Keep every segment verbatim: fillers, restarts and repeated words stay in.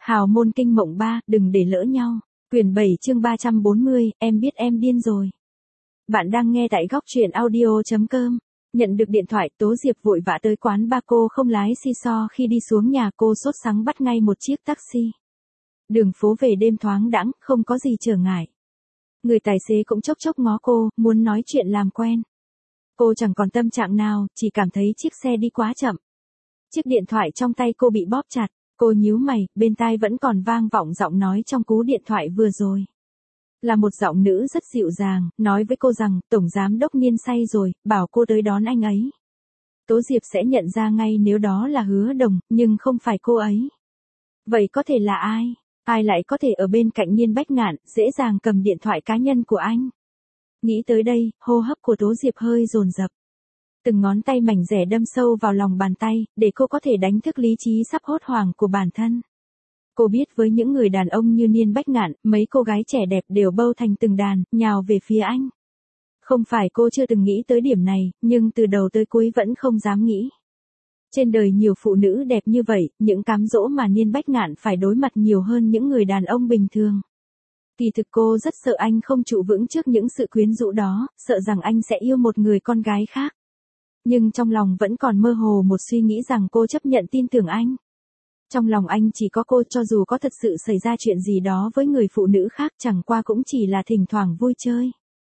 Hào môn kinh mộng ba, đừng để lỡ nhau. Quyển bảy chương ba trăm bốn mươi, em biết em điên rồi. Bạn đang nghe tại góc truyện audio chấm com. Nhận được điện thoại, Tố Diệp vội vã tới quán ba, cô không lái xi xo, khi đi xuống nhà cô sốt sắng bắt ngay một chiếc taxi. Đường phố về đêm thoáng đãng, không có gì trở ngại. Người tài xế cũng chốc chốc ngó cô, muốn nói chuyện làm quen. Cô chẳng còn tâm trạng nào, chỉ cảm thấy chiếc xe đi quá chậm. Chiếc điện thoại trong tay cô bị bóp chặt. Cô nhíu mày, bên tai vẫn còn vang vọng giọng nói trong cú điện thoại vừa rồi. Là một giọng nữ rất dịu dàng, nói với cô rằng, Tổng Giám Đốc Niên say rồi, bảo cô tới đón anh ấy. Tố Diệp sẽ nhận ra ngay nếu đó là Hứa Đồng, nhưng không phải cô ấy. Vậy có thể là ai? Ai lại có thể ở bên cạnh Niên Bách Ngạn, dễ dàng cầm điện thoại cá nhân của anh? Nghĩ tới đây, hô hấp của Tố Diệp hơi dồn dập. Từng ngón tay mảnh dẻ đâm sâu vào lòng bàn tay, để cô có thể đánh thức lý trí sắp hốt hoảng của bản thân. Cô biết với những người đàn ông như Niên Bách Ngạn, mấy cô gái trẻ đẹp đều bâu thành từng đàn, nhào về phía anh. Không phải cô chưa từng nghĩ tới điểm này, nhưng từ đầu tới cuối vẫn không dám nghĩ. Trên đời nhiều phụ nữ đẹp như vậy, những cám dỗ mà Niên Bách Ngạn phải đối mặt nhiều hơn những người đàn ông bình thường. Kỳ thực cô rất sợ anh không trụ vững trước những sự quyến rũ đó, sợ rằng anh sẽ yêu một người con gái khác. Nhưng trong lòng vẫn còn mơ hồ một suy nghĩ rằng cô chấp nhận tin tưởng anh. Trong lòng anh chỉ có cô, cho dù có thật sự xảy ra chuyện gì đó với người phụ nữ khác, chẳng qua cũng chỉ là thỉnh thoảng vui chơi.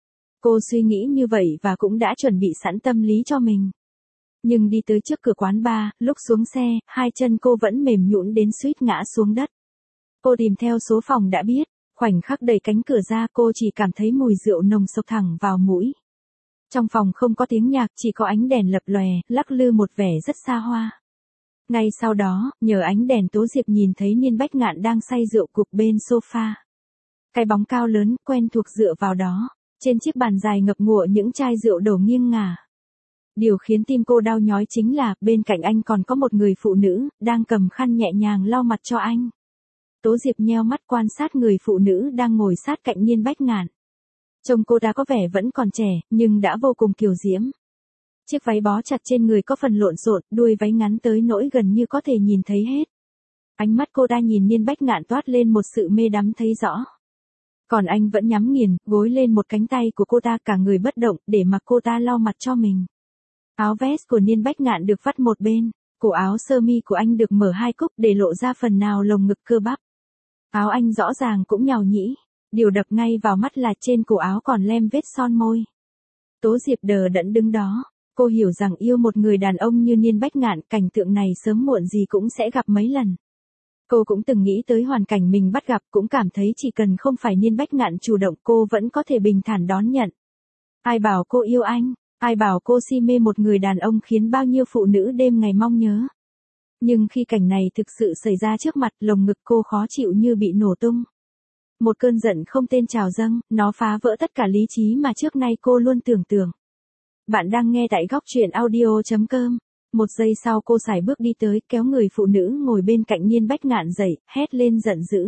Cô suy nghĩ như vậy và cũng đã chuẩn bị sẵn tâm lý cho mình. Nhưng đi tới trước cửa quán bar, lúc xuống xe, hai chân cô vẫn mềm nhũn đến suýt ngã xuống đất. Cô tìm theo số phòng đã biết, khoảnh khắc đẩy cánh cửa ra cô chỉ cảm thấy mùi rượu nồng sộc thẳng vào mũi. Trong phòng không có tiếng nhạc, chỉ có ánh đèn lập lòe, lắc lư một vẻ rất xa hoa. Ngay sau đó, nhờ ánh đèn Tố Diệp nhìn thấy Niên Bách Ngạn đang say rượu gục bên sofa. Cái bóng cao lớn, quen thuộc dựa vào đó. Trên chiếc bàn dài ngập ngụa những chai rượu đổ nghiêng ngả. Điều khiến tim cô đau nhói chính là, bên cạnh anh còn có một người phụ nữ, đang cầm khăn nhẹ nhàng lau mặt cho anh. Tố Diệp nheo mắt quan sát người phụ nữ đang ngồi sát cạnh Niên Bách Ngạn. Trông cô ta có vẻ vẫn còn trẻ, nhưng đã vô cùng kiều diễm. Chiếc váy bó chặt trên người có phần lộn xộn, đuôi váy ngắn tới nỗi gần như có thể nhìn thấy hết. Ánh mắt cô ta nhìn Niên Bách Ngạn toát lên một sự mê đắm thấy rõ. Còn anh vẫn nhắm nghiền, gối lên một cánh tay của cô ta, cả người bất động, để mặc cô ta lau mặt cho mình. Áo vest của Niên Bách Ngạn được vắt một bên, cổ áo sơ mi của anh được mở hai cúc để lộ ra phần nào lồng ngực cơ bắp. Áo anh rõ ràng cũng nhàu nhĩ. Điều đập ngay vào mắt là trên cổ áo còn lem vết son môi. Tố Diệp đờ đẫn đứng đó. Cô hiểu rằng yêu một người đàn ông như Niên Bách Ngạn, cảnh tượng này sớm muộn gì cũng sẽ gặp mấy lần. Cô cũng từng nghĩ tới hoàn cảnh mình bắt gặp, cũng cảm thấy chỉ cần không phải Niên Bách Ngạn chủ động cô vẫn có thể bình thản đón nhận. Ai bảo cô yêu anh, ai bảo cô si mê một người đàn ông khiến bao nhiêu phụ nữ đêm ngày mong nhớ. Nhưng khi cảnh này thực sự xảy ra trước mặt, lồng ngực cô khó chịu như bị nổ tung. Một cơn giận không tên trào dâng, nó phá vỡ tất cả lý trí mà trước nay cô luôn tưởng tượng. Bạn đang nghe tại góc truyện audio chấm com. Một giây sau cô sải bước đi tới, kéo người phụ nữ ngồi bên cạnh Niên Bách Ngạn dậy, hét lên giận dữ.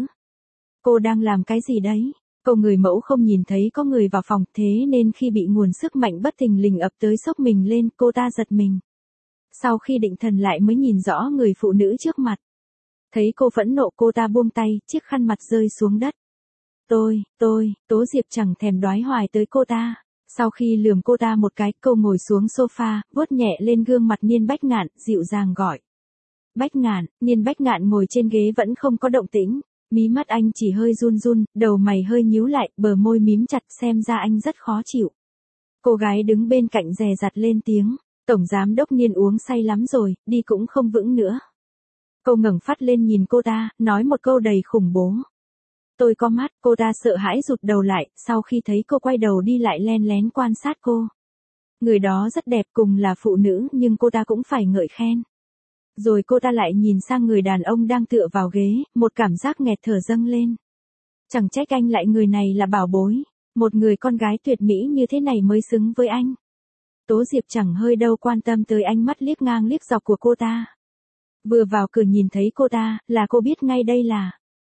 Cô đang làm cái gì đấy? Cô người mẫu không nhìn thấy có người vào phòng, thế nên khi bị nguồn sức mạnh bất thình lình ập tới xốc mình lên, cô ta giật mình. Sau khi định thần lại mới nhìn rõ người phụ nữ trước mặt. Thấy cô phẫn nộ, cô ta buông tay, chiếc khăn mặt rơi xuống đất. Tôi, tôi, Tố Diệp chẳng thèm đoái hoài tới cô ta. Sau khi lườm cô ta một cái, cô ngồi xuống sofa, vuốt nhẹ lên gương mặt Niên Bách Ngạn, dịu dàng gọi. Bách Ngạn. Niên Bách Ngạn ngồi trên ghế vẫn không có động tĩnh. Mí mắt anh chỉ hơi run run, đầu mày hơi nhíu lại, bờ môi mím chặt, xem ra anh rất khó chịu. Cô gái đứng bên cạnh dè dặt lên tiếng. Tổng Giám Đốc Niên uống say lắm rồi, đi cũng không vững nữa. Cô ngẩng phát lên nhìn cô ta, nói một câu đầy khủng bố. Tôi có mắt, cô ta sợ hãi rụt đầu lại, sau khi thấy cô quay đầu đi lại len lén quan sát cô. Người đó rất đẹp, cùng là phụ nữ nhưng cô ta cũng phải ngợi khen. Rồi cô ta lại nhìn sang người đàn ông đang tựa vào ghế, một cảm giác nghẹt thở dâng lên. Chẳng trách anh lại người này là bảo bối, một người con gái tuyệt mỹ như thế này mới xứng với anh. Tố Diệp chẳng hơi đâu quan tâm tới ánh mắt liếc ngang liếc dọc của cô ta. Vừa vào cửa nhìn thấy cô ta, là cô biết ngay đây là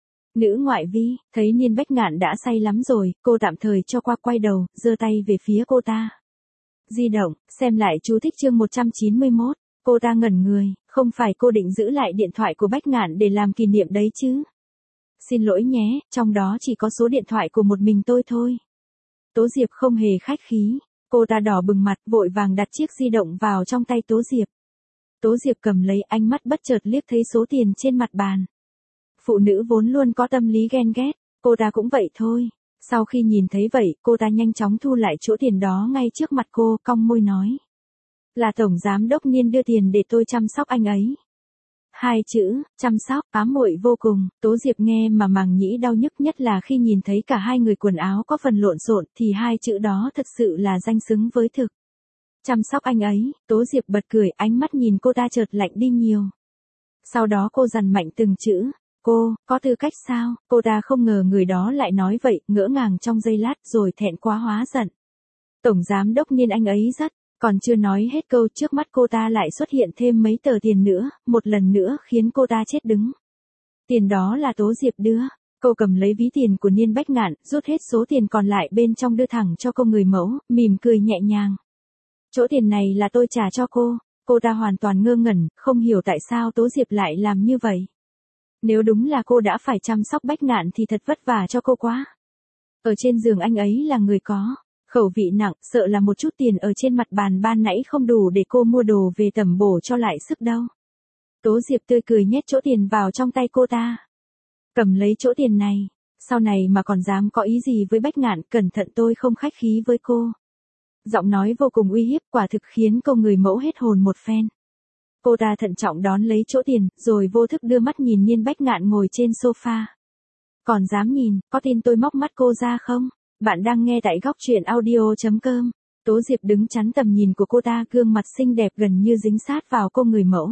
nữ ngoại vi. Thấy Niên Bách Ngạn đã say lắm rồi, cô tạm thời cho qua, quay đầu, giơ tay về phía cô ta. Di động, xem lại chú thích chương một trăm chín mươi mốt. Cô ta ngẩn người, không phải cô định giữ lại điện thoại của Bách Ngạn để làm kỷ niệm đấy chứ? xin lỗi nhé, trong đó chỉ có số điện thoại của một mình tôi thôi. Tố Diệp không hề khách khí, cô ta đỏ bừng mặt, vội vàng đặt chiếc di động vào trong tay Tố Diệp. Tố Diệp cầm lấy, ánh mắt bất chợt liếc thấy số tiền trên mặt bàn. Phụ nữ vốn luôn có tâm lý ghen ghét, cô ta cũng vậy thôi. Sau khi nhìn thấy vậy, cô ta nhanh chóng thu lại chỗ tiền đó ngay trước mặt cô, cong môi nói. Là Tổng Giám Đốc Niên đưa tiền để tôi chăm sóc anh ấy. Hai chữ, chăm sóc, ám muội vô cùng, Tố Diệp nghe mà màng nhĩ đau nhức, nhất là khi nhìn thấy cả hai người quần áo có phần lộn xộn thì hai chữ đó thật sự là danh xứng với thực. Chăm sóc anh ấy, Tố Diệp bật cười, ánh mắt nhìn cô ta chợt lạnh đi nhiều. Sau đó cô dằn mạnh từng chữ. Cô, có tư cách sao? Cô ta không ngờ người đó lại nói vậy, ngỡ ngàng trong giây lát rồi thẹn quá hóa giận. Tổng Giám Đốc Niên anh ấy rất, còn chưa nói hết câu trước mắt cô ta lại xuất hiện thêm mấy tờ tiền nữa, một lần nữa khiến cô ta chết đứng. Tiền đó là Tố Diệp đưa, cô cầm lấy ví tiền của Niên Bách Ngạn, rút hết số tiền còn lại bên trong đưa thẳng cho cô người mẫu, mỉm cười nhẹ nhàng. Chỗ tiền này là tôi trả cho cô, cô ta hoàn toàn ngơ ngẩn, không hiểu tại sao Tố Diệp lại làm như vậy. Nếu đúng là cô đã phải chăm sóc Bách Ngạn thì thật vất vả cho cô quá. Ở trên giường anh ấy là người có khẩu vị nặng, sợ là một chút tiền ở trên mặt bàn ban nãy không đủ để cô mua đồ về tẩm bổ cho lại sức đâu. Tố Diệp tươi cười nhét chỗ tiền vào trong tay cô ta. Cầm lấy chỗ tiền này, sau này mà còn dám có ý gì với Bách Ngạn, cẩn thận tôi không khách khí với cô. Giọng nói vô cùng uy hiếp, quả thực khiến cô người mẫu hết hồn một phen. Cô ta thận trọng đón lấy chỗ tiền, rồi vô thức đưa mắt nhìn Niên Bách Ngạn ngồi trên sofa. Còn dám nhìn, có tin tôi móc mắt cô ra không? Bạn đang nghe tại góc truyện audio chấm com. Tố Diệp đứng chắn tầm nhìn của cô ta, gương mặt xinh đẹp gần như dính sát vào cô người mẫu.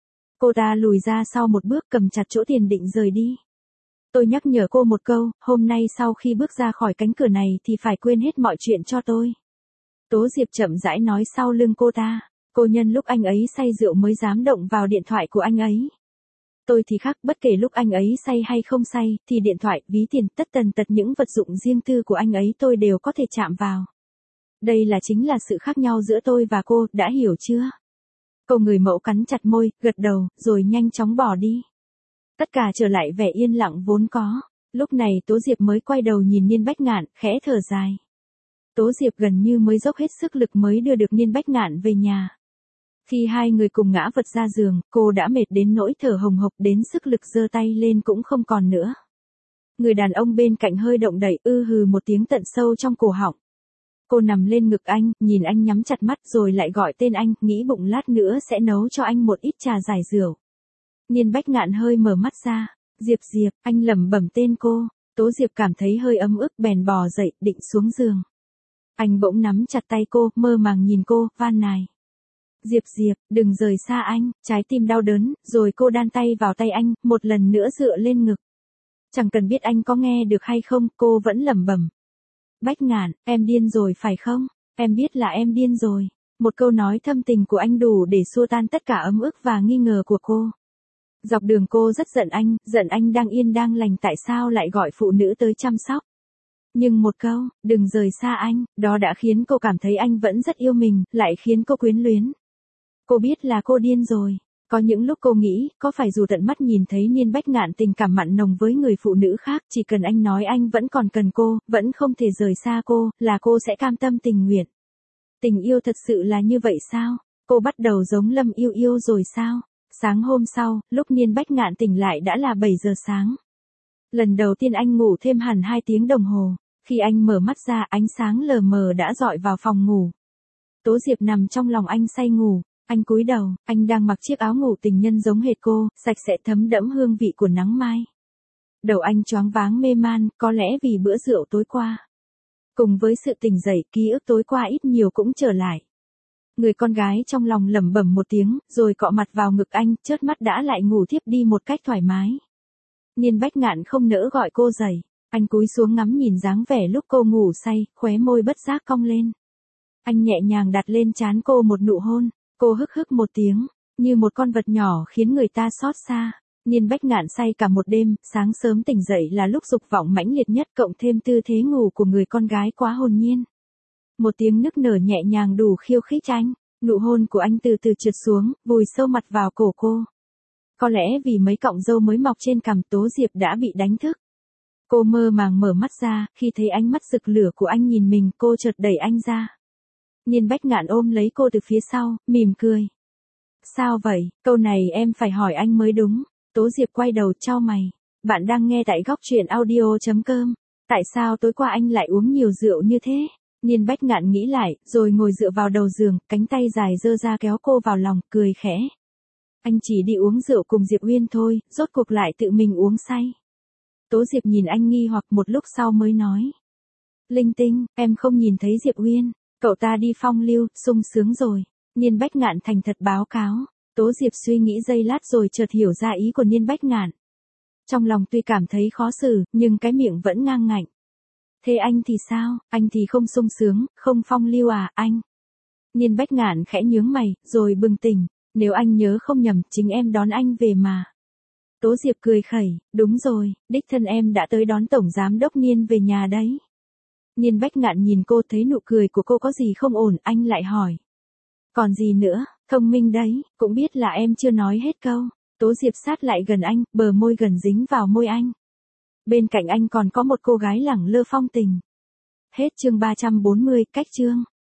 Cô ta lùi ra sau một bước, cầm chặt chỗ tiền định rời đi. Tôi nhắc nhở cô một câu, hôm nay sau khi bước ra khỏi cánh cửa này thì phải quên hết mọi chuyện cho tôi. Tố Diệp chậm rãi nói sau lưng cô ta. Cô nhân lúc anh ấy say rượu mới dám động vào điện thoại của anh ấy. Tôi thì khác, bất kể lúc anh ấy say hay không say, thì điện thoại, ví tiền, tất tần tật những vật dụng riêng tư của anh ấy tôi đều có thể chạm vào. Đây là chính là sự khác nhau giữa tôi và cô, đã hiểu chưa? Cô người mẫu cắn chặt môi, gật đầu, rồi nhanh chóng bỏ đi. Tất cả trở lại vẻ yên lặng vốn có. Lúc này Tố Diệp mới quay đầu nhìn Niên Bách Ngạn, khẽ thở dài. Tố Diệp gần như mới dốc hết sức lực mới đưa được Niên Bách Ngạn về nhà. Khi hai người cùng ngã vật ra giường, cô đã mệt đến nỗi thở hồng hộc, đến sức lực giơ tay lên cũng không còn nữa. Người đàn ông bên cạnh hơi động đậy, ư hừ một tiếng tận sâu trong cổ họng. Cô nằm lên ngực anh, nhìn anh nhắm chặt mắt rồi lại gọi tên anh, nghĩ bụng lát nữa sẽ nấu cho anh một ít trà giải rượu. Niên Bách Ngạn hơi mở mắt ra. Diệp Diệp, anh lẩm bẩm tên cô. Tố Diệp cảm thấy hơi ấm ức, bèn bò dậy, định xuống giường. Anh bỗng nắm chặt tay cô, mơ màng nhìn cô, van nài. Diệp Diệp, đừng rời xa anh, trái tim đau đớn, rồi cô đan tay vào tay anh, một lần nữa dựa lên ngực. Chẳng cần biết anh có nghe được hay không, cô vẫn lẩm bẩm. Bách Ngạn, em điên rồi phải không? Em biết là em điên rồi. Một câu nói thâm tình của anh đủ để xua tan tất cả ấm ức và nghi ngờ của cô. Dọc đường cô rất giận anh, giận anh đang yên đang lành tại sao lại gọi phụ nữ tới chăm sóc. Nhưng một câu, đừng rời xa anh, đó đã khiến cô cảm thấy anh vẫn rất yêu mình, lại khiến cô quyến luyến. Cô biết là cô điên rồi. Có những lúc cô nghĩ, có phải dù tận mắt nhìn thấy Niên Bách Ngạn tình cảm mặn nồng với người phụ nữ khác, chỉ cần anh nói anh vẫn còn cần cô, vẫn không thể rời xa cô, là cô sẽ cam tâm tình nguyện. Tình yêu thật sự là như vậy sao? Cô bắt đầu giống Lâm Yêu Yêu rồi sao? Sáng hôm sau, lúc Niên Bách Ngạn tỉnh lại đã là bảy giờ sáng. Lần đầu tiên anh ngủ thêm hẳn hai tiếng đồng hồ. Khi anh mở mắt ra, ánh sáng lờ mờ đã dọi vào phòng ngủ. Tố Diệp nằm trong lòng anh say ngủ. Anh cúi đầu, anh đang mặc chiếc áo ngủ tình nhân giống hệt cô, sạch sẽ thấm đẫm hương vị của nắng mai. Đầu anh choáng váng mê man, có lẽ vì bữa rượu tối qua. Cùng với sự tỉnh dậy, ký ức tối qua ít nhiều cũng trở lại. Người con gái trong lòng lẩm bẩm một tiếng, rồi cọ mặt vào ngực anh, chớp mắt đã lại ngủ thiếp đi một cách thoải mái. Niên Bách Ngạn không nỡ gọi cô dậy, anh cúi xuống ngắm nhìn dáng vẻ lúc cô ngủ say, khóe môi bất giác cong lên. Anh nhẹ nhàng đặt lên trán cô một nụ hôn. Cô hức hức một tiếng, như một con vật nhỏ khiến người ta xót xa. Niên Bách Ngạn say cả một đêm, sáng sớm tỉnh dậy là lúc dục vọng mãnh liệt nhất, cộng thêm tư thế ngủ của người con gái quá hồn nhiên. Một tiếng nức nở nhẹ nhàng đủ khiêu khích anh, nụ hôn của anh từ từ trượt xuống, vùi sâu mặt vào cổ cô. Có lẽ vì mấy cọng râu mới mọc trên cằm Tố Diệp đã bị đánh thức. Cô mơ màng mở mắt ra, khi thấy ánh mắt rực lửa của anh nhìn mình, cô chợt đẩy anh ra. Niên Bách Ngạn ôm lấy cô từ phía sau, mỉm cười. Sao vậy, câu này em phải hỏi anh mới đúng. Tố Diệp quay đầu chau mày. Bạn đang nghe tại góc truyện audio chấm com. Tại sao tối qua anh lại uống nhiều rượu như thế? Niên Bách Ngạn nghĩ lại, rồi ngồi dựa vào đầu giường, cánh tay dài giơ ra kéo cô vào lòng, cười khẽ. Anh chỉ đi uống rượu cùng Diệp Uyên thôi, rốt cuộc lại tự mình uống say. Tố Diệp nhìn anh nghi hoặc, một lúc sau mới nói. Linh tinh, em không nhìn thấy Diệp Uyên, cậu ta đi phong lưu, sung sướng rồi. Niên Bách Ngạn thành thật báo cáo. Tố Diệp suy nghĩ giây lát rồi chợt hiểu ra ý của Niên Bách Ngạn. Trong lòng tuy cảm thấy khó xử, nhưng cái miệng vẫn ngang ngạnh. Thế anh thì sao, anh thì không sung sướng, không phong lưu à, anh? Niên Bách Ngạn khẽ nhướng mày, rồi bừng tỉnh. Nếu anh nhớ không nhầm, chính em đón anh về mà. Tố Diệp cười khẩy, đúng rồi, đích thân em đã tới đón Tổng Giám Đốc Niên về nhà đấy. Niên Bách Ngạn nhìn cô, thấy nụ cười của cô có gì không ổn, anh lại hỏi. Còn gì nữa, thông minh đấy, cũng biết là em chưa nói hết câu. Tố Diệp sát lại gần anh, bờ môi gần dính vào môi anh. Bên cạnh anh còn có một cô gái lẳng lơ phong tình. Hết chương ba trăm bốn mươi, cách chương.